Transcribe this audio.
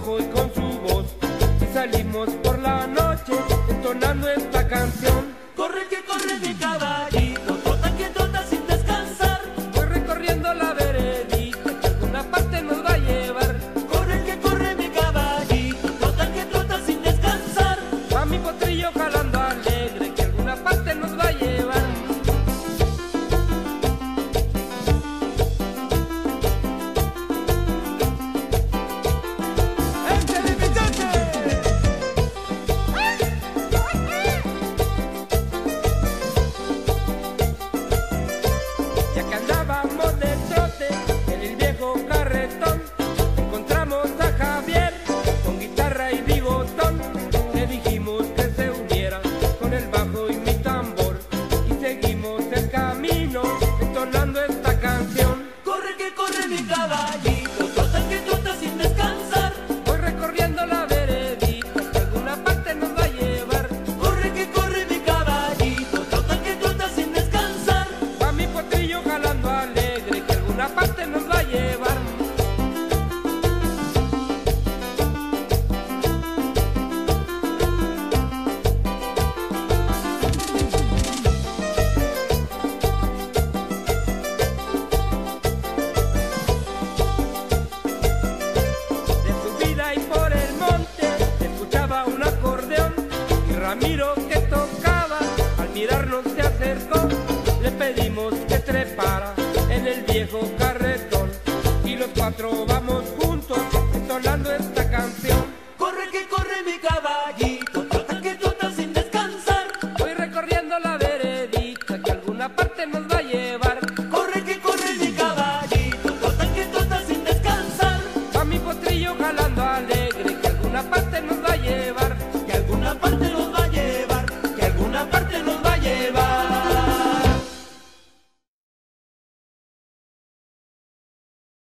bajo y con su voz. Y salimos por la noche entonando esta canción. Corre que corre mi caballito, trota que trota sin descansar. Voy recorriendo la veredita que a alguna parte nos va a llevar. Corre que corre mi caballito, trota que trota sin descansar. Va mi potrillo jalando alegre que a alguna parte nos va a llevar. Ya que andábamos de trote en el viejo carretón, encontramos a Javier con guitarra y bigotón. Le dijimos que se uniera con el bajo y mi tambor y seguimos el camino entonando esta canción. Corre que corre mi caballito, trota que trota sin descansar. Voy recorriendo la veredita que a alguna parte nos va a llevar. Corre que corre mi caballito, trota que trota sin descansar. Va mi potrillo jalando alegre que a alguna parte nos va a llevar. De subida y por el monte se escuchaba un acordeón y Ramiro que tocaba al mirarnos se acercó. Le pedimos que trepara en el viejo carretón y los cuatro vamos